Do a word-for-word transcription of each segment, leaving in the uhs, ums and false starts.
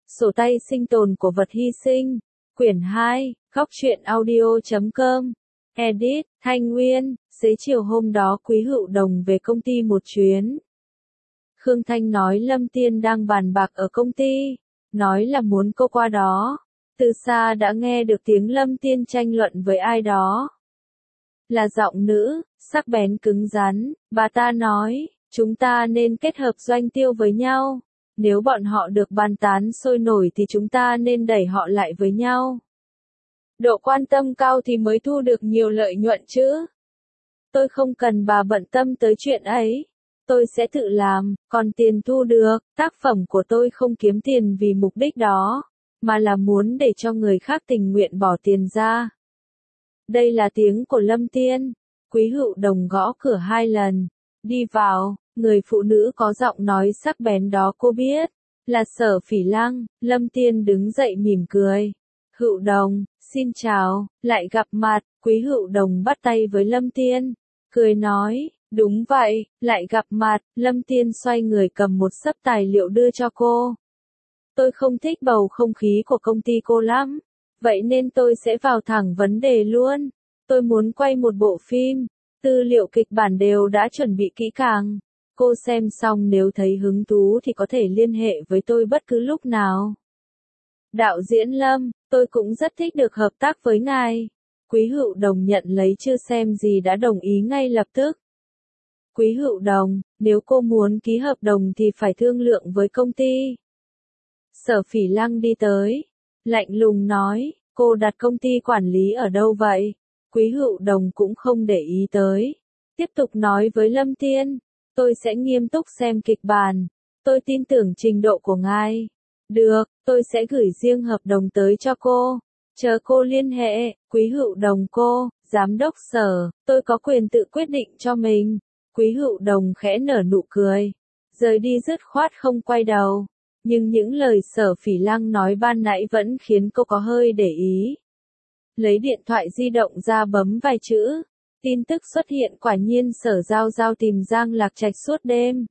Sổ tay sinh tồn của vật hy sinh. Quyển hai, góc truyện audio chấm com. Edit, Thanh Nguyên. Xế chiều hôm đó Quý Hữu Đồng về công ty một chuyến. Khương Thanh nói Lâm Tiên đang bàn bạc ở công ty, nói là muốn cô qua đó. Từ xa đã nghe được tiếng Lâm Tiên tranh luận với ai đó. Là giọng nữ, sắc bén cứng rắn, bà ta nói, chúng ta nên kết hợp doanh tiêu với nhau. Nếu bọn họ được bàn tán sôi nổi thì chúng ta nên đẩy họ lại với nhau. Độ quan tâm cao thì mới thu được nhiều lợi nhuận chứ. Tôi không cần bà bận tâm tới chuyện ấy. Tôi sẽ tự làm, còn tiền thu được, tác phẩm của tôi không kiếm tiền vì mục đích đó, mà là muốn để cho người khác tình nguyện bỏ tiền ra. Đây là tiếng của Lâm Tiên. Quý Hữu Đồng gõ cửa hai lần. Đi vào, người phụ nữ có giọng nói sắc bén đó cô biết, là Sở Phỉ Lăng. Lâm Tiên đứng dậy mỉm cười. Hữu Đồng, xin chào, lại gặp mặt. Quý Hữu Đồng bắt tay với Lâm Tiên, cười nói, đúng vậy, lại gặp mặt. Lâm Tiên xoay người cầm một xấp tài liệu đưa cho cô. Tôi không thích bầu không khí của công ty cô lắm, vậy nên tôi sẽ vào thẳng vấn đề luôn. Tôi muốn quay một bộ phim, tư liệu kịch bản đều đã chuẩn bị kỹ càng. Cô xem xong nếu thấy hứng thú thì có thể liên hệ với tôi bất cứ lúc nào. Đạo diễn Lâm, tôi cũng rất thích được hợp tác với ngài. Quý Hữu Đồng nhận lấy chưa xem gì đã đồng ý ngay lập tức. Quý Hữu Đồng, nếu cô muốn ký hợp đồng thì phải thương lượng với công ty. Sở Phỉ Lăng đi tới, lạnh lùng nói, cô đặt công ty quản lý ở đâu vậy? Quý Hữu Đồng cũng không để ý tới. Tiếp tục nói với Lâm Tiên, tôi sẽ nghiêm túc xem kịch bản. Tôi tin tưởng trình độ của ngài. Được, tôi sẽ gửi riêng hợp đồng tới cho cô. Chờ cô liên hệ. Quý Hữu Đồng cô, giám đốc Sở, tôi có quyền tự quyết định cho mình. Quý Hữu Đồng khẽ nở nụ cười, rời đi dứt khoát không quay đầu. Nhưng những lời Sở Phỉ Lăng nói ban nãy vẫn khiến cô có hơi để ý. Lấy điện thoại di động ra bấm vài chữ. Tin tức xuất hiện quả nhiên Sở Giao Giao tìm Giang Lạc Trạch suốt đêm.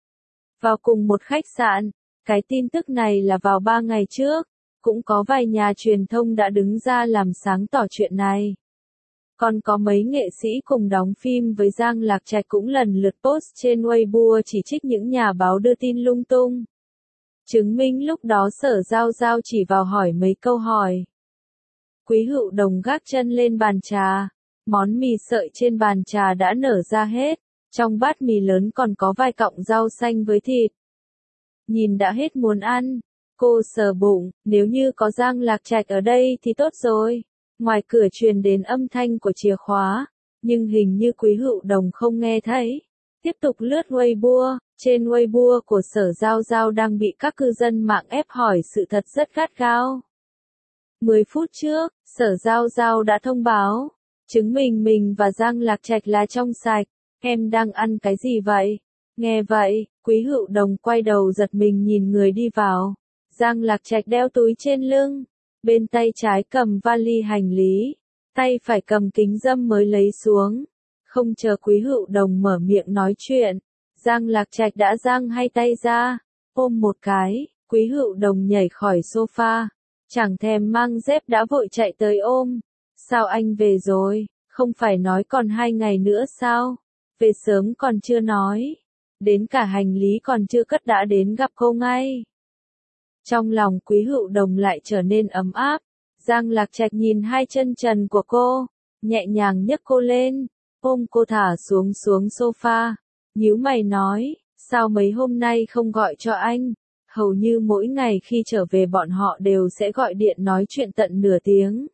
Vào cùng một khách sạn. Cái tin tức này là vào ba ngày trước. Cũng có vài nhà truyền thông đã đứng ra làm sáng tỏ chuyện này. Còn có mấy nghệ sĩ cùng đóng phim với Giang Lạc Trạch cũng lần lượt post trên Weibo chỉ trích những nhà báo đưa tin lung tung. Chứng minh lúc đó Sở Giao Giao chỉ vào hỏi mấy câu hỏi. Quý Hữu Đồng gác chân lên bàn trà. Món mì sợi trên bàn trà đã nở ra hết. Trong bát mì lớn còn có vài cọng rau xanh với thịt. Nhìn đã hết muốn ăn. Cô sờ bụng, nếu như có Giang Lạc Trạch ở đây thì tốt rồi. Ngoài cửa truyền đến âm thanh của chìa khóa. Nhưng hình như Quý Hữu Đồng không nghe thấy. Tiếp tục lướt Weibo. Trên Weibo của Sở Giao Giao đang bị các cư dân mạng ép hỏi sự thật rất gắt gao. mười phút trước, Sở Giao Giao đã thông báo, chứng minh mình và Giang Lạc Trạch là trong sạch. Em đang ăn cái gì vậy? Nghe vậy, Quý Hữu Đồng quay đầu giật mình nhìn người đi vào. Giang Lạc Trạch đeo túi trên lưng, bên tay trái cầm vali hành lý, tay phải cầm kính râm mới lấy xuống. Không chờ Quý Hữu Đồng mở miệng nói chuyện, Giang Lạc Trạch đã giang hai tay ra, ôm một cái. Quý Hữu Đồng nhảy khỏi sofa, chẳng thèm mang dép đã vội chạy tới ôm. Sao anh về rồi? Không phải nói còn hai ngày nữa sao? Về sớm còn chưa nói, đến cả hành lý còn chưa cất đã đến gặp cô ngay. Trong lòng Quý Hữu Đồng lại trở nên ấm áp. Giang Lạc Trạch nhìn hai chân trần của cô, nhẹ nhàng nhấc cô lên, ôm cô thả xuống xuống sofa, nhíu mày nói, sao mấy hôm nay không gọi cho anh? Hầu như mỗi ngày khi trở về bọn họ đều sẽ gọi điện nói chuyện tận nửa tiếng.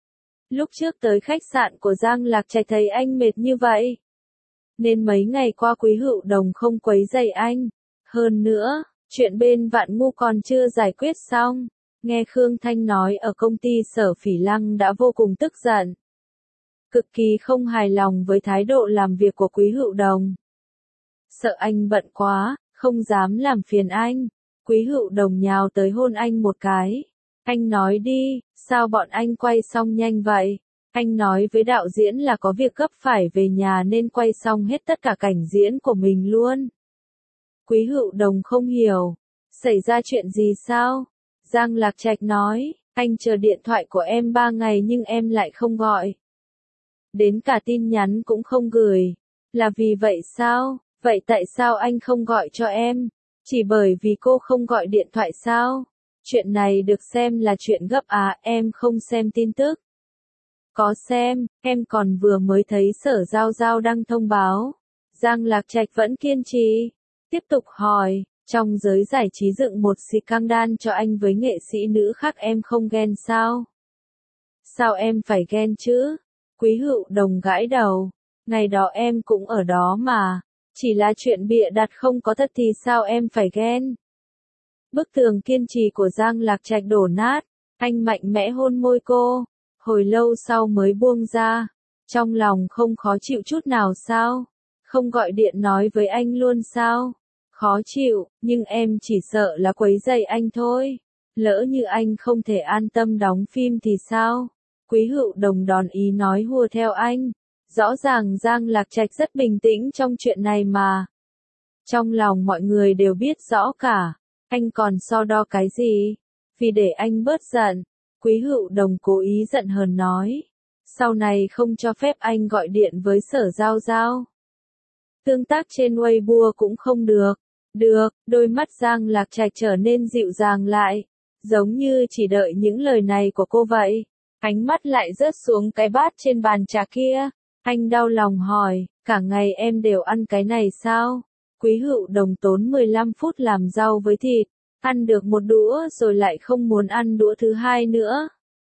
Lúc trước tới khách sạn của Giang Lạc Trạch thấy anh mệt như vậy, nên mấy ngày qua Quý Hữu Đồng không quấy rầy anh. Hơn nữa, chuyện bên Vạn Ngu còn chưa giải quyết xong. Nghe Khương Thanh nói ở công ty Sở Phỉ Lăng đã vô cùng tức giận. Cực kỳ không hài lòng với thái độ làm việc của Quý Hữu Đồng. Sợ anh bận quá, không dám làm phiền anh. Quý Hữu Đồng nhào tới hôn anh một cái. Anh nói đi, sao bọn anh quay xong nhanh vậy? Anh nói với đạo diễn là có việc gấp phải về nhà nên quay xong hết tất cả cảnh diễn của mình luôn. Quý Hữu Đồng không hiểu. Xảy ra chuyện gì sao? Giang Lạc Trạch nói, anh chờ điện thoại của em ba ngày nhưng em lại không gọi. Đến cả tin nhắn cũng không gửi. Là vì vậy sao? Vậy tại sao anh không gọi cho em? Chỉ bởi vì cô không gọi điện thoại sao? Chuyện này được xem là chuyện gấp à, em không xem tin tức. Có xem, em còn vừa mới thấy Sở Giao Giao đăng thông báo. Giang Lạc Trạch vẫn kiên trì. Tiếp tục hỏi, trong giới giải trí dựng một scandal cho anh với nghệ sĩ nữ khác em không ghen sao? Sao em phải ghen chứ? Quý Hữu Đồng gãi đầu. Ngày đó em cũng ở đó mà. Chỉ là chuyện bịa đặt không có thật thì sao em phải ghen? Bức tường kiên trì của Giang Lạc Trạch đổ nát. Anh mạnh mẽ hôn môi cô. Hồi lâu sau mới buông ra. Trong lòng không khó chịu chút nào sao? Không gọi điện nói với anh luôn sao? Khó chịu, nhưng em chỉ sợ là quấy rầy anh thôi. Lỡ như anh không thể an tâm đóng phim thì sao? Quý Hữu Đồng đòn ý nói hùa theo anh. Rõ ràng Giang Lạc Trạch rất bình tĩnh trong chuyện này mà. Trong lòng mọi người đều biết rõ cả. Anh còn so đo cái gì? Vì để anh bớt giận. Quý Hữu Đồng cố ý giận hờn nói. Sau này không cho phép anh gọi điện với Sở Giao Giao. Tương tác trên Weibo cũng không được. Được, đôi mắt Giang Lạc Trạch trở nên dịu dàng lại. Giống như chỉ đợi những lời này của cô vậy. Ánh mắt lại rớt xuống cái bát trên bàn trà kia. Anh đau lòng hỏi, cả ngày em đều ăn cái này sao? Quý Hữu Đồng tốn mười lăm phút làm rau với thịt. Ăn được một đũa rồi lại không muốn ăn đũa thứ hai nữa.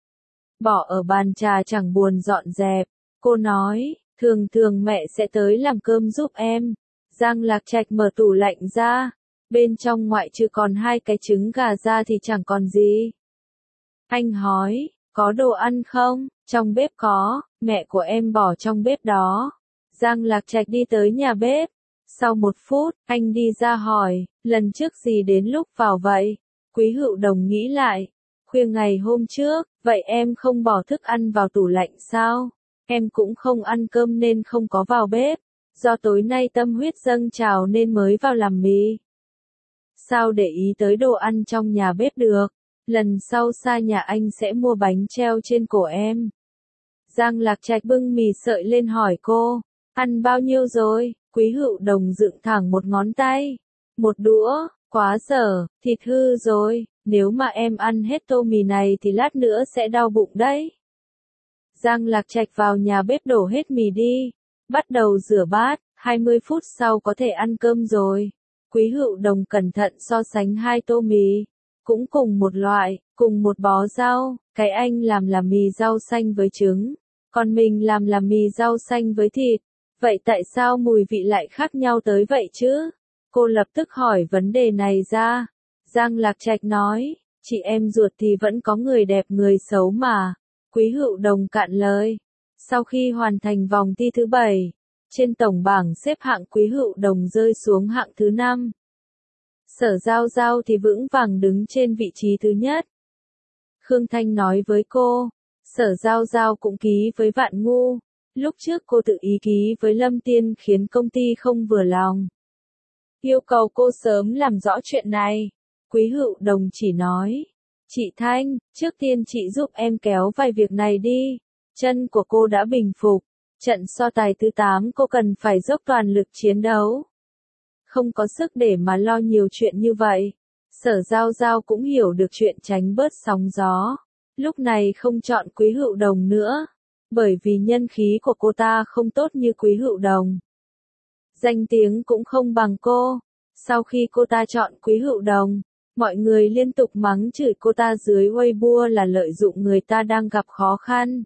Bỏ ở bàn trà chẳng buồn dọn dẹp. Cô nói, thường thường mẹ sẽ tới làm cơm giúp em. Giang Lạc Trạch mở tủ lạnh ra. Bên trong ngoại trừ còn hai cái trứng gà ra thì chẳng còn gì. Anh hỏi, có đồ ăn không? Trong bếp có, mẹ của em bỏ trong bếp đó. Giang Lạc Trạch đi tới nhà bếp. Sau một phút, anh đi ra hỏi, lần trước gì đến lúc vào vậy? Quý Hữu Đồng nghĩ lại. Khuya ngày hôm trước, vậy em không bỏ thức ăn vào tủ lạnh sao? Em cũng không ăn cơm nên không có vào bếp. Do tối nay tâm huyết dâng trào nên mới vào làm mì. Sao để ý tới đồ ăn trong nhà bếp được? Lần sau xa nhà anh sẽ mua bánh treo trên cổ em. Giang Lạc Trạch bưng mì sợi lên hỏi cô, ăn bao nhiêu rồi? Quý Hữu Đồng dựng thẳng một ngón tay. Một đũa, quá dở, thịt hư rồi, nếu mà em ăn hết tô mì này thì lát nữa sẽ đau bụng đấy. Giang Lạc Trạch vào nhà bếp đổ hết mì đi. Bắt đầu rửa bát, hai mươi phút sau có thể ăn cơm rồi. Quý Hữu Đồng cẩn thận so sánh hai tô mì. Cũng cùng một loại, cùng một bó rau, cái anh làm là mì rau xanh với trứng, còn mình làm là mì rau xanh với thịt. Vậy tại sao mùi vị lại khác nhau tới vậy chứ? Cô lập tức hỏi vấn đề này ra. Giang Lạc Trạch nói, chị em ruột thì vẫn có người đẹp người xấu mà. Quý Hữu Đồng cạn lời. Sau khi hoàn thành vòng thi thứ bảy, trên tổng bảng xếp hạng Quý Hữu Đồng rơi xuống hạng thứ năm. Sở Giao Giao thì vững vàng đứng trên vị trí thứ nhất. Khương Thanh nói với cô, Sở Giao Giao cũng ký với Vạn Ngu. Lúc trước cô tự ý ký với Lâm Tiên khiến công ty không vừa lòng. Yêu cầu cô sớm làm rõ chuyện này. Quý Hữu Đồng chỉ nói, chị Thanh, trước tiên chị giúp em kéo vài việc này đi. Chân của cô đã bình phục. Trận so tài thứ tám cô cần phải dốc toàn lực chiến đấu. Không có sức để mà lo nhiều chuyện như vậy. Sở Giao Giao cũng hiểu được chuyện tránh bớt sóng gió. Lúc này không chọn Quý Hữu Đồng nữa. Bởi vì nhân khí của cô ta không tốt như Quý Hữu Đồng. Danh tiếng cũng không bằng cô. Sau khi cô ta chọn Quý Hữu Đồng, mọi người liên tục mắng chửi cô ta dưới Weibo là lợi dụng người ta đang gặp khó khăn.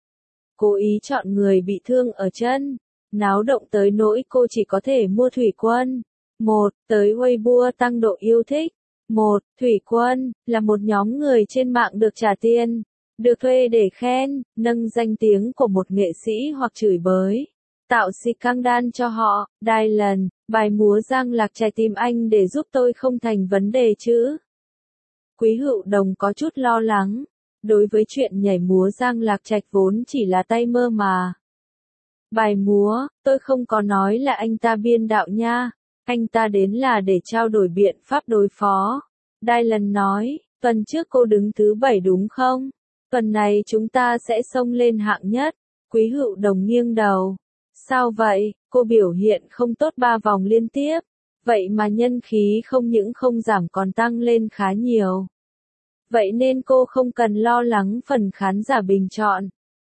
Cố ý chọn người bị thương ở chân. Náo động tới nỗi cô chỉ có thể mua thủy quân. Một, tới Weibo tăng độ yêu thích. Một, thủy quân, là một nhóm người trên mạng được trả tiền, được thuê để khen, nâng danh tiếng của một nghệ sĩ hoặc chửi bới. Tạo scandal cho họ. Dylan, bài múa Giang Lạc Trạch tìm anh để giúp tôi không thành vấn đề chứ? Quý Hữu Đồng có chút lo lắng. Đối với chuyện nhảy múa Giang Lạc Trạch vốn chỉ là tay mơ mà. Bài múa, tôi không có nói là anh ta biên đạo nha. Anh ta đến là để trao đổi biện pháp đối phó. Dylan nói, Tuần trước cô đứng thứ bảy đúng không? Tuần này chúng ta sẽ xông lên hạng nhất. Quý Hựu Đồng nghiêng đầu. Sao vậy? Cô biểu hiện không tốt ba vòng liên tiếp. Vậy mà nhân khí không những không giảm còn tăng lên khá nhiều. Vậy nên cô không cần lo lắng phần khán giả bình chọn.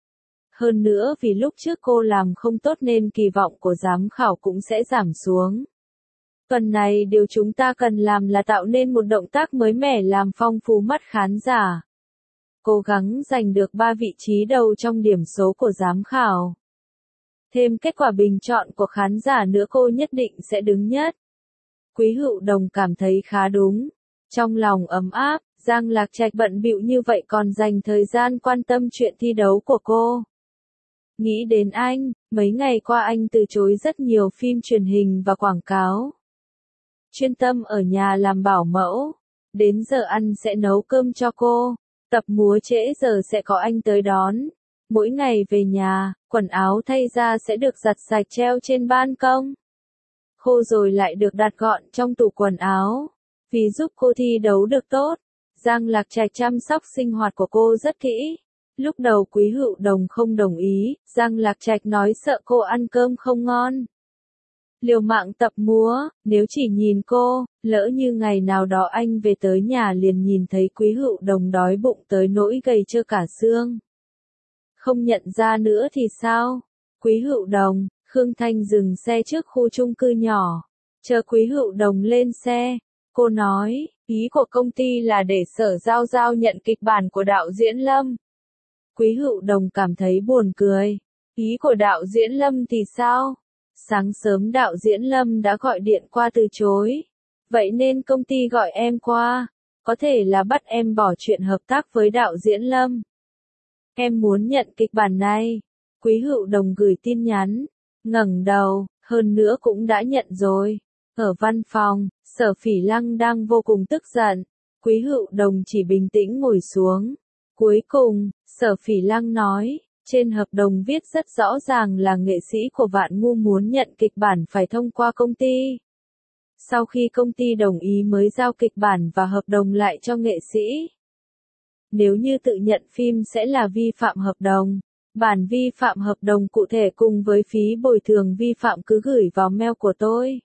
Hơn nữa vì lúc trước cô làm không tốt nên kỳ vọng của giám khảo cũng sẽ giảm xuống. Tuần này điều chúng ta cần làm là tạo nên một động tác mới mẻ làm phong phú mắt khán giả. Cố gắng giành được ba vị trí đầu trong điểm số của giám khảo. Thêm kết quả bình chọn của khán giả nữa cô nhất định sẽ đứng nhất. Quý Hựu Đồng cảm thấy khá đúng. Trong lòng ấm áp, Giang Lạc Trạch bận bịu như vậy còn dành thời gian quan tâm chuyện thi đấu của cô. Nghĩ đến anh, mấy ngày qua anh từ chối rất nhiều phim truyền hình và quảng cáo. Chuyên tâm ở nhà làm bảo mẫu. Đến giờ ăn sẽ nấu cơm cho cô. Tập múa trễ giờ sẽ có anh tới đón. Mỗi ngày về nhà, quần áo thay ra sẽ được giặt sạch treo trên ban công. Khô rồi lại được đặt gọn trong tủ quần áo. Vì giúp cô thi đấu được tốt, Giang Lạc Trạch chăm sóc sinh hoạt của cô rất kỹ. Lúc đầu Quý Hựu Đồng không đồng ý, Giang Lạc Trạch nói sợ cô ăn cơm không ngon. Liều mạng tập múa, nếu chỉ nhìn cô, lỡ như ngày nào đó anh về tới nhà liền nhìn thấy Quý Hựu Đồng đói bụng tới nỗi gầy trơ cả xương. Không nhận ra nữa thì sao? Quý Hựu Đồng, Khương Thanh dừng xe trước khu chung cư nhỏ. Chờ Quý Hựu Đồng lên xe, cô nói, ý của công ty là để Sở Giao Giao nhận kịch bản của đạo diễn Lâm. Quý Hựu Đồng cảm thấy buồn cười. Ý của đạo diễn Lâm thì sao? Sáng sớm đạo diễn Lâm đã gọi điện qua từ chối. Vậy nên công ty gọi em qua. Có thể là bắt em bỏ chuyện hợp tác với đạo diễn Lâm. Em muốn nhận kịch bản này. Quý Hựu Đồng gửi tin nhắn. Ngẩng đầu, hơn nữa cũng đã nhận rồi. Ở văn phòng, Sở Phỉ Lăng đang vô cùng tức giận. Quý Hựu Đồng chỉ bình tĩnh ngồi xuống. Cuối cùng, Sở Phỉ Lăng nói, trên hợp đồng viết rất rõ ràng là nghệ sĩ của Vạn Ngu muốn nhận kịch bản phải thông qua công ty. Sau khi công ty đồng ý mới giao kịch bản và hợp đồng lại cho nghệ sĩ. Nếu như tự nhận phim sẽ là vi phạm hợp đồng. Bản vi phạm hợp đồng cụ thể cùng với phí bồi thường vi phạm cứ gửi vào mail của tôi.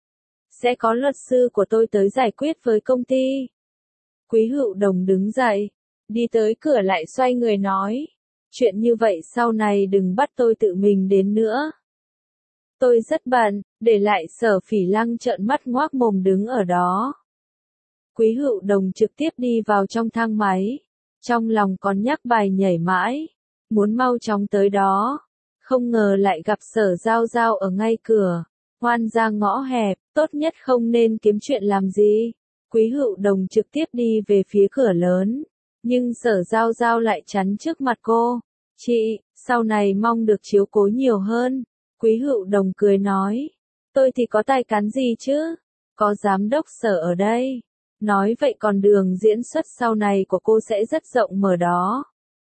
Sẽ có luật sư của tôi tới giải quyết với công ty. Quý Hựu Đồng đứng dậy, đi tới cửa lại xoay người nói. Chuyện như vậy sau này đừng bắt tôi tự mình đến nữa. Tôi rất bận, để lại Sở Phỉ Lăng trợn mắt ngoác mồm đứng ở đó. Quý Hựu Đồng trực tiếp đi vào trong thang máy. Trong lòng còn nhắc bài nhảy mãi. Muốn mau chóng tới đó. Không ngờ lại gặp Sở Giao Giao ở ngay cửa. Hoan ra ngõ hẹp, tốt nhất không nên kiếm chuyện làm gì. Quý Hựu Đồng trực tiếp đi về phía cửa lớn. Nhưng Sở Giao Giao lại chắn trước mặt cô. Chị, sau này mong được chiếu cố nhiều hơn. Quý Hựu Đồng cười nói. Tôi thì có tài cán gì chứ? Có giám đốc Sở ở đây. Nói vậy còn đường diễn xuất sau này của cô sẽ rất rộng mở đó.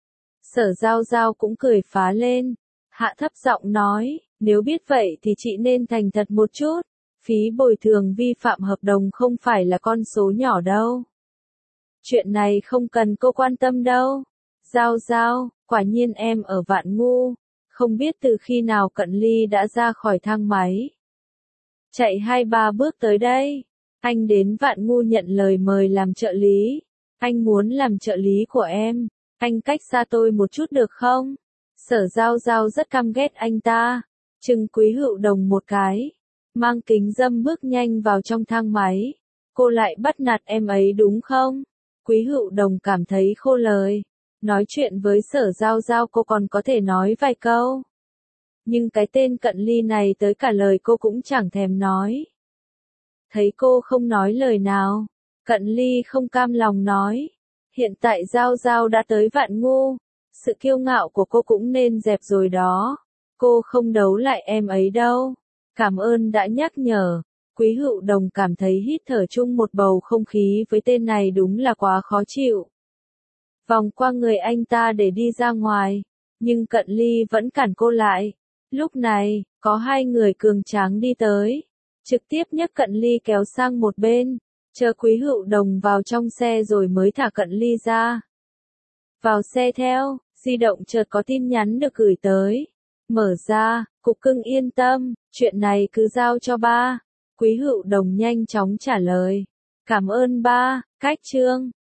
Sở Giao Giao cũng cười phá lên. Hạ thấp giọng nói, nếu biết vậy thì chị nên thành thật một chút. Phí bồi thường vi phạm hợp đồng không phải là con số nhỏ đâu. Chuyện này không cần cô quan tâm đâu. Giao Giao, quả nhiên em ở Vạn Ngu. Không biết từ khi nào Cận Ly đã ra khỏi thang máy. Chạy hai ba bước tới đây. Anh đến Vạn Ngu nhận lời mời làm trợ lý. Anh muốn làm trợ lý của em. Anh cách xa tôi một chút được không? Sở Giao Giao rất căm ghét anh ta. Trừng Quý Hựu Đồng một cái. Mang kính râm bước nhanh vào trong thang máy. Cô lại bắt nạt em ấy đúng không? Quý Hựu Đồng cảm thấy khô lời. Nói chuyện với Sở Giao Giao cô còn có thể nói vài câu. Nhưng cái tên Cận Ly này tới cả lời cô cũng chẳng thèm nói. Thấy cô không nói lời nào. Cận Ly không cam lòng nói. Hiện tại Giao Giao đã tới Vạn Ngu. Sự kiêu ngạo của cô cũng nên dẹp rồi đó. Cô không đấu lại em ấy đâu. Cảm ơn đã nhắc nhở. Quý Hựu Đồng cảm thấy hít thở chung một bầu không khí với tên này đúng là quá khó chịu. Vòng qua người anh ta để đi ra ngoài. Nhưng Cận Ly vẫn cản cô lại. Lúc này, có hai người cường tráng đi tới. Trực tiếp nhấc Cận Ly kéo sang một bên. Chờ Quý Hữu Đồng vào trong xe rồi mới thả Cận Ly ra. Vào xe theo, di động chợt có tin nhắn được gửi tới. Mở ra, Cục Cưng yên tâm, chuyện này cứ giao cho ba. Quý Hữu Đồng nhanh chóng trả lời. Cảm ơn ba, cách chương.